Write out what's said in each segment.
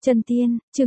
Chân tiên, chương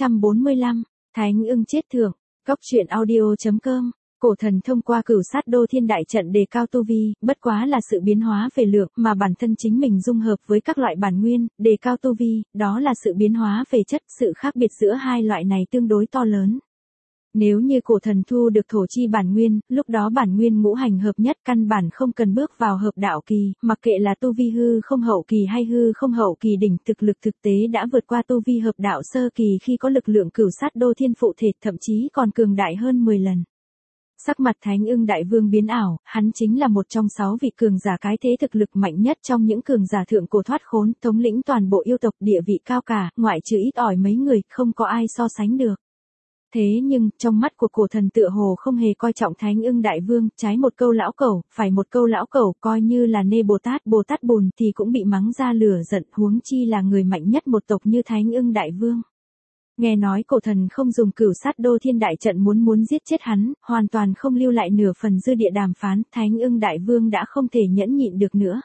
845, Thánh ưng chết thượng, Cóc truyện audio.com. Cổ thần thông qua cửu sát đô thiên đại trận đề cao tu vi, bất quá là sự biến hóa về lượng mà bản thân chính mình dung hợp với các loại bản nguyên, đề cao tu vi, đó là sự biến hóa về chất, sự khác biệt giữa hai loại này tương đối to lớn. Nếu như cổ thần thu được thổ chi bản nguyên, lúc đó bản nguyên ngũ hành hợp nhất căn bản không cần bước vào hợp đạo kỳ, mặc kệ là tu vi hư không hậu kỳ hay hư không hậu kỳ đỉnh thực lực thực tế đã vượt qua tu vi hợp đạo sơ kỳ khi có lực lượng cửu sát đô thiên phụ thể thậm chí còn cường đại hơn 10 lần. Sắc mặt Thánh ưng đại vương biến ảo, hắn chính là một trong 6 vị cường giả cái thế thực lực mạnh nhất trong những cường giả thượng cổ thoát khốn, thống lĩnh toàn bộ yêu tộc, địa vị cao cả, ngoại trừ ít ỏi mấy người, không có ai so sánh được. Thế nhưng, trong mắt của cổ thần tựa hồ không hề coi trọng Thánh ưng đại vương, trái một câu lão cẩu, phải một câu lão cẩu, coi như là nê Bồ Tát bùn thì cũng bị mắng ra lửa giận, huống chi là người mạnh nhất một tộc như Thánh ưng đại vương. Nghe nói cổ thần không dùng cửu sát đô thiên đại trận muốn giết chết hắn, hoàn toàn không lưu lại nửa phần dư địa đàm phán, Thánh ưng đại vương đã không thể nhẫn nhịn được nữa.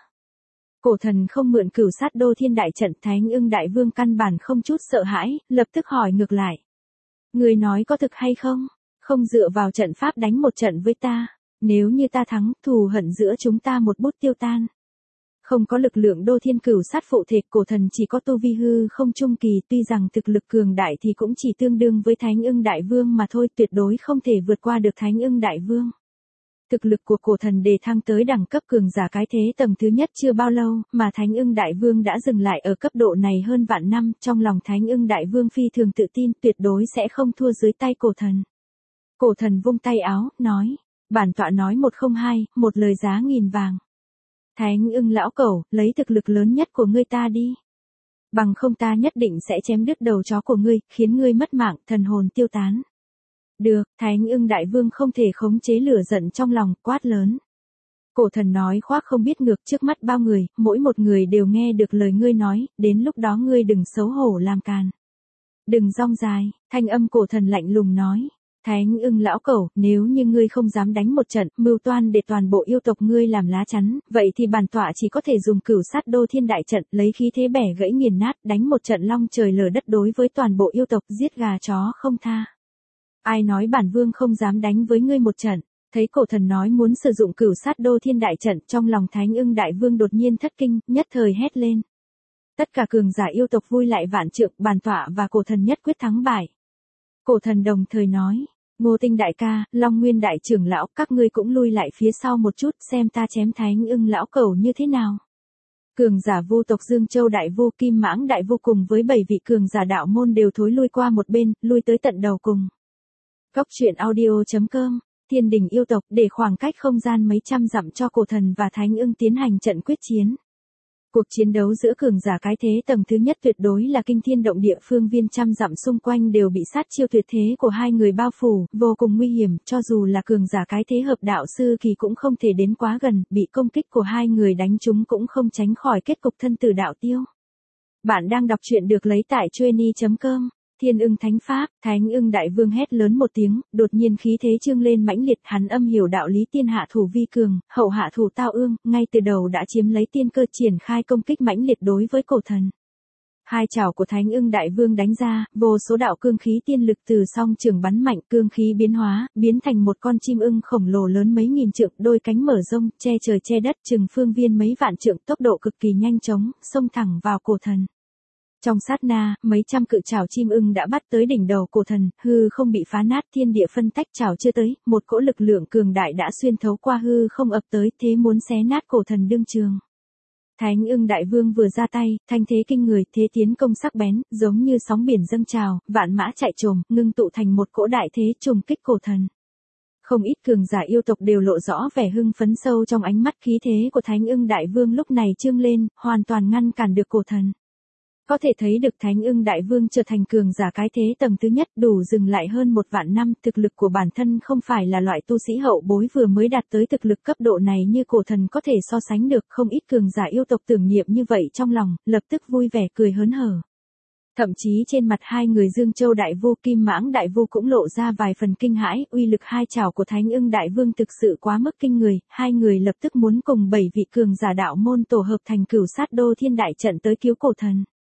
Cổ thần không mượn cửu sát đô thiên đại trận, Thánh ưng đại vương căn bản không chút sợ hãi, lập tức hỏi ngược lại. Người nói có thực hay không? Không dựa vào trận pháp đánh một trận với ta. Nếu như ta thắng, thù hận giữa chúng ta một bút tiêu tan. Không có lực lượng đô thiên cửu sát phụ thể, cổ thần chỉ có tu vi hư không trung kỳ, tuy rằng thực lực cường đại thì cũng chỉ tương đương với Thánh ưng đại vương mà thôi, tuyệt đối không thể vượt qua được Thánh ưng đại vương. Thực lực của cổ thần đề thăng tới đẳng cấp cường giả cái thế tầng thứ nhất chưa bao lâu, mà Thánh ưng đại vương đã dừng lại ở cấp độ này hơn vạn năm, trong lòng Thánh ưng đại vương phi thường tự tin tuyệt đối sẽ không thua dưới tay cổ thần. Cổ thần vung tay áo, nói, bản tọa nói 102, một lời giá 1000 vàng. Thánh ưng lão cẩu, lấy thực lực lớn nhất của ngươi ta đi. Bằng không ta nhất định sẽ chém đứt đầu chó của ngươi, khiến ngươi mất mạng, thần hồn tiêu tán. Được, Thánh ưng đại vương không thể khống chế lửa giận trong lòng, quát lớn. Cổ thần nói khoác không biết ngược trước mắt bao người, mỗi một người đều nghe được lời ngươi nói, đến lúc đó ngươi đừng xấu hổ làm càn. Đừng rong dài, thanh âm cổ thần lạnh lùng nói. Thánh ưng lão cẩu, nếu như ngươi không dám đánh một trận, mưu toan để toàn bộ yêu tộc ngươi làm lá chắn, vậy thì bản tọa chỉ có thể dùng cửu sát đô thiên đại trận, lấy khí thế bẻ gãy nghiền nát, đánh một trận long trời lở đất đối với toàn bộ yêu tộc, giết gà chó không tha. Ai nói bản vương không dám đánh với ngươi một trận? Thấy cổ thần nói muốn sử dụng cửu sát đô thiên đại trận, trong lòng Thánh ưng đại vương đột nhiên thất kinh, nhất thời hét lên. Tất cả cường giả yêu tộc vui lại vạn trượng, bản tọa và cổ thần nhất quyết thắng bại. Cổ thần đồng thời nói, Ngô Tinh đại ca, Long Nguyên đại trưởng lão, các ngươi cũng lui lại phía sau một chút, xem ta chém Thánh ưng lão cẩu như thế nào. Cường giả vô tộc Dương Châu đại vô, Kim Mãng đại vô cùng với 7 vị cường giả đạo môn đều thối lui qua một bên, lui tới tận đầu cùng. Cóc truyện audio.com, Thiên đình yêu tộc, để khoảng cách không gian mấy trăm dặm cho cổ thần và Thánh ưng tiến hành trận quyết chiến. Cuộc chiến đấu giữa cường giả cái thế tầng thứ nhất tuyệt đối là kinh thiên động địa, phương viên trăm dặm xung quanh đều bị sát chiêu tuyệt thế của hai người bao phủ, vô cùng nguy hiểm, cho dù là cường giả cái thế hợp đạo sư kỳ cũng không thể đến quá gần, bị công kích của hai người đánh trúng cũng không tránh khỏi kết cục thân tử đạo tiêu. Bạn đang đọc truyện được lấy tại Chueny.com. Thiên ưng thánh pháp, Thánh ưng đại vương hét lớn một tiếng, đột nhiên khí thế trương lên mãnh liệt, hắn âm hiểu đạo lý tiên hạ thủ vi cường, hậu hạ thủ tao ương, ngay từ đầu đã chiếm lấy tiên cơ, triển khai công kích mãnh liệt đối với cổ thần. Hai chảo của Thánh ưng đại vương đánh ra, vô số đạo cương khí tiên lực từ song trường bắn mạnh, cương khí biến hóa, biến thành một con chim ưng khổng lồ lớn mấy nghìn trượng, đôi cánh mở rông, che trời che đất, chừng phương viên mấy vạn trượng, tốc độ cực kỳ nhanh chóng, xông thẳng vào cổ thần. Trong sát na, mấy trăm cự chảo chim ưng đã bắt tới đỉnh đầu cổ thần, hư không bị phá nát, thiên địa phân tách, chảo chưa tới, một cỗ lực lượng cường đại đã xuyên thấu qua hư không ập tới, thế muốn xé nát cổ thần đương trường. Thánh ưng đại vương vừa ra tay, thanh thế kinh người, thế tiến công sắc bén, giống như sóng biển dâng trào, vạn mã chạy trồm, ngưng tụ thành một cỗ đại thế trùng kích cổ thần. Không ít cường giả yêu tộc đều lộ rõ vẻ hưng phấn sâu trong ánh mắt, khí thế của Thánh ưng đại vương lúc này trương lên, hoàn toàn ngăn cản được cổ thần. Có thể thấy được Thánh ưng đại vương trở thành cường giả cái thế tầng thứ nhất, đủ dừng lại hơn 1 vạn năm, thực lực của bản thân không phải là loại tu sĩ hậu bối vừa mới đạt tới thực lực cấp độ này như cổ thần có thể so sánh được, không ít cường giả yêu tộc tưởng niệm như vậy trong lòng, lập tức vui vẻ cười hớn hở. Thậm chí trên mặt hai người Dương Châu đại vô, Kim Mãng đại vô cũng lộ ra vài phần kinh hãi, uy lực hai chảo của Thánh ưng đại vương thực sự quá mức kinh người, hai người lập tức muốn cùng 7 vị cường giả đạo môn tổ hợp thành cửu sát đô thiên đại trận tới cứu cổ thần.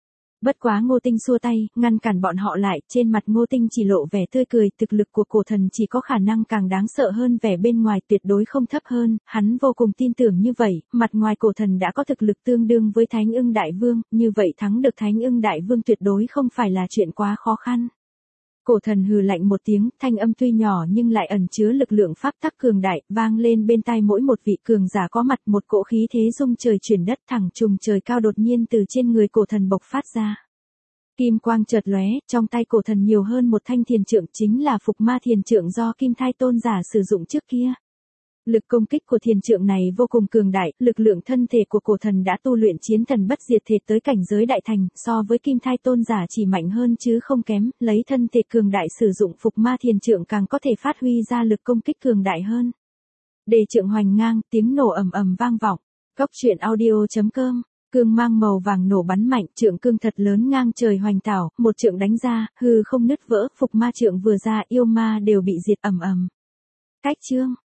Bất quá Ngô Tinh xua tay, ngăn cản bọn họ lại, trên mặt Ngô Tinh chỉ lộ vẻ tươi cười, thực lực của cổ thần chỉ có khả năng càng đáng sợ hơn vẻ bên ngoài tuyệt đối không thấp hơn, hắn vô cùng tin tưởng như vậy, mặt ngoài cổ thần đã có thực lực tương đương với Thánh Ưng Đại Vương, như vậy thắng được Thánh Ưng Đại Vương tuyệt đối không phải là chuyện quá khó khăn. Cổ thần hừ lạnh một tiếng, thanh âm tuy nhỏ nhưng lại ẩn chứa lực lượng pháp tắc cường đại, vang lên bên tai mỗi một vị cường giả có mặt, một cỗ khí thế rung trời chuyển đất thẳng trùng trời cao đột nhiên từ trên người cổ thần bộc phát ra. Kim quang chợt lóe, trong tay cổ thần nhiều hơn một thanh thiền trượng, chính là Phục Ma thiền trượng do Kim Thai tôn giả sử dụng trước kia. Lực công kích của thiền trượng này vô cùng cường đại, lực lượng thân thể của cổ thần đã tu luyện chiến thần bất diệt thể tới cảnh giới đại thành, so với Kim Thai tôn giả chỉ mạnh hơn chứ không kém, lấy thân thể cường đại sử dụng Phục Ma thiền trượng càng có thể phát huy ra lực công kích cường đại hơn. Đề trượng hoành ngang, tiếng nổ ầm ầm vang vọng. Góc truyện audio.com. Cương mang màu vàng nổ bắn mạnh, trượng cương thật lớn ngang trời hoành tảo, một trượng đánh ra, hư không nứt vỡ, Phục Ma trượng vừa ra, yêu ma đều bị diệt ầm ầm. Cách chương